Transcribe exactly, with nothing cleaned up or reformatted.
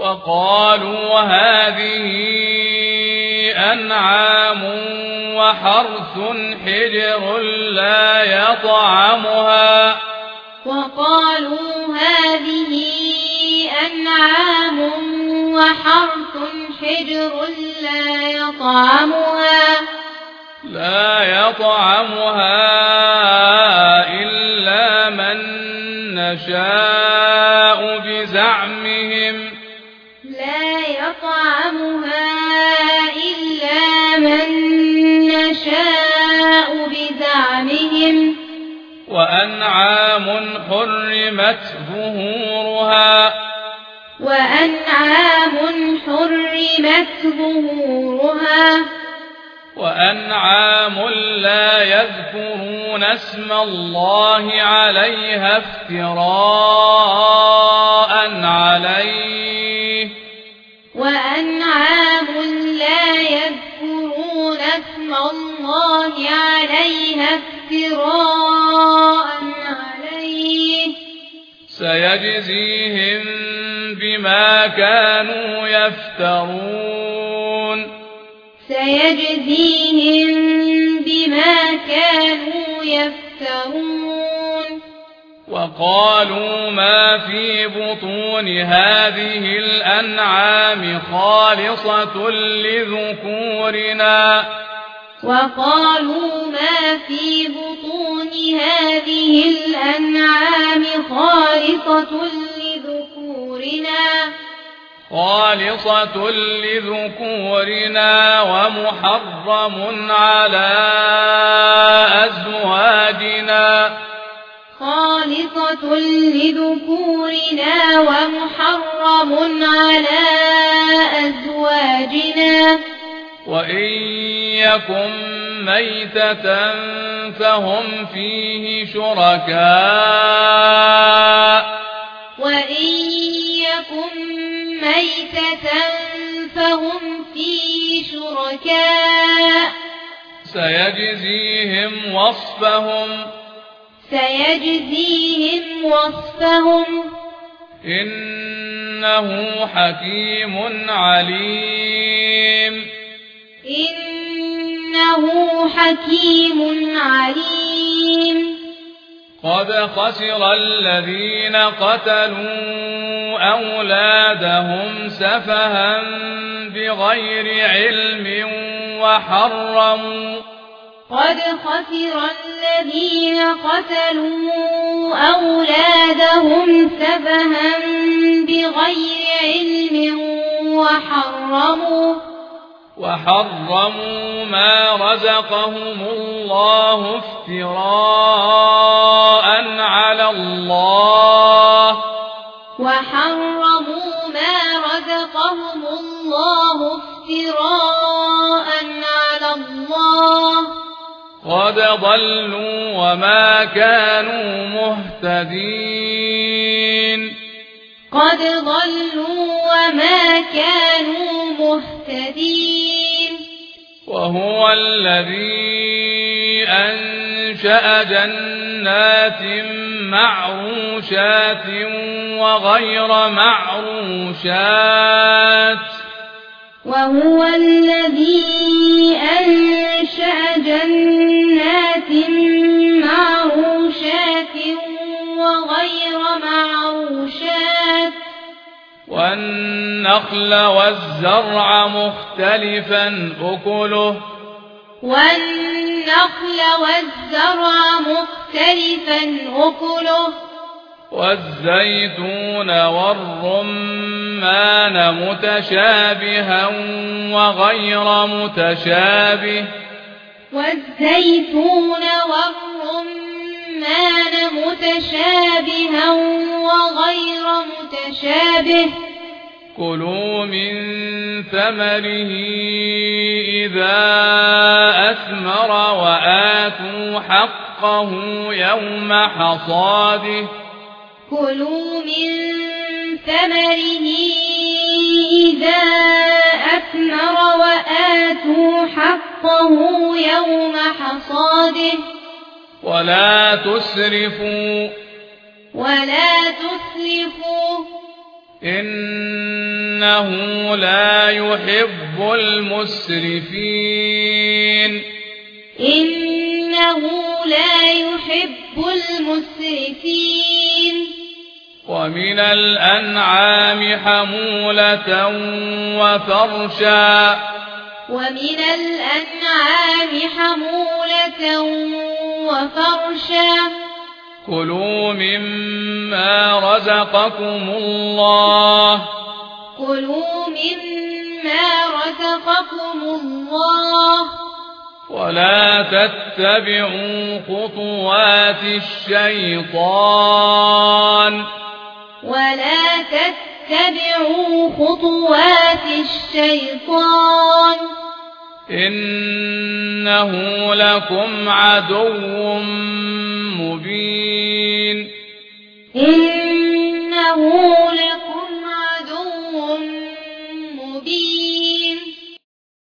وقالوا هذه أنعام وحرث حجر لا يطعمها وقالوا هذه أنعام وحرث حجر لا يطعمها لا يطعمها إلا من نشاء بزعمهم لا يطعمها إلا من نشاء بزعمهم وأنعام حرمت ظهورها وأنعام حرمت ظهورها وأنعام لا يذكرون اسم الله عليها افتراء عليه وأنعام لا يذكرون اسم الله عليها افتراء عليه سيجزيهم بما كانوا يفترون سيجزيهم بما كانوا يفترون وقالوا ما في بطون هذه الأنعام خالصة لذكورنا وقالوا ما في بطون هذه الأنعام خالصة لذكورنا خالصة لذكورنا ومحرم على أزواجنا خالصة لذكورنا ومحرم على أزواجنا وإن يكن ميتة فهم فيه شركاء وإن يكن ميتة فهم فيه شركاء سيجزيهم وصفهم سيجزيهم وصفهم إنه حكيم عليم إنه حكيم عليم قد خسر الذين قتلوا أولادهم سفها بغير علم وحرموا قد خسر الذين قتلوا أولادهم سفها بغير علم وحرموا وحرموا ما رزقهم الله افتراء على الله وحرموا ما رزقهم الله افتراء على الله قد ضلوا وما كانوا مهتدين قد ضلوا وما كانوا مهتدين وهو الذي أنشأ جنات معروشات وغير معروشات وهو الذي أنشأ جنات معروشات وغير معروشات والنخل والزرع مختلفا أكله والنخل والزرع مختلفا أكله والزيتون والرمان متشابها وغير متشابه والزيتون والرمان متشابها وغير متشابه كلوا من ثمره إذا أثمر وآتوا حقه يوم حصاده كلوا من ثمره إذا أثمر وآتوا حقه يوم حصاده ولا تسرفوا ولا تسرفوا إنه إنه لا يحب المسرفين إنه لا يحب المسرفين ومن الأنعام حمولة وفرشا ومن الأنعام حمولة وفرشا كلوا مما رزقكم الله كلوا مما رزقكم الله ولا تتبعوا خطوات الشيطان ولا تتبعوا خطوات الشيطان إنه لكم عدو مبين إنه لكم عدو مبين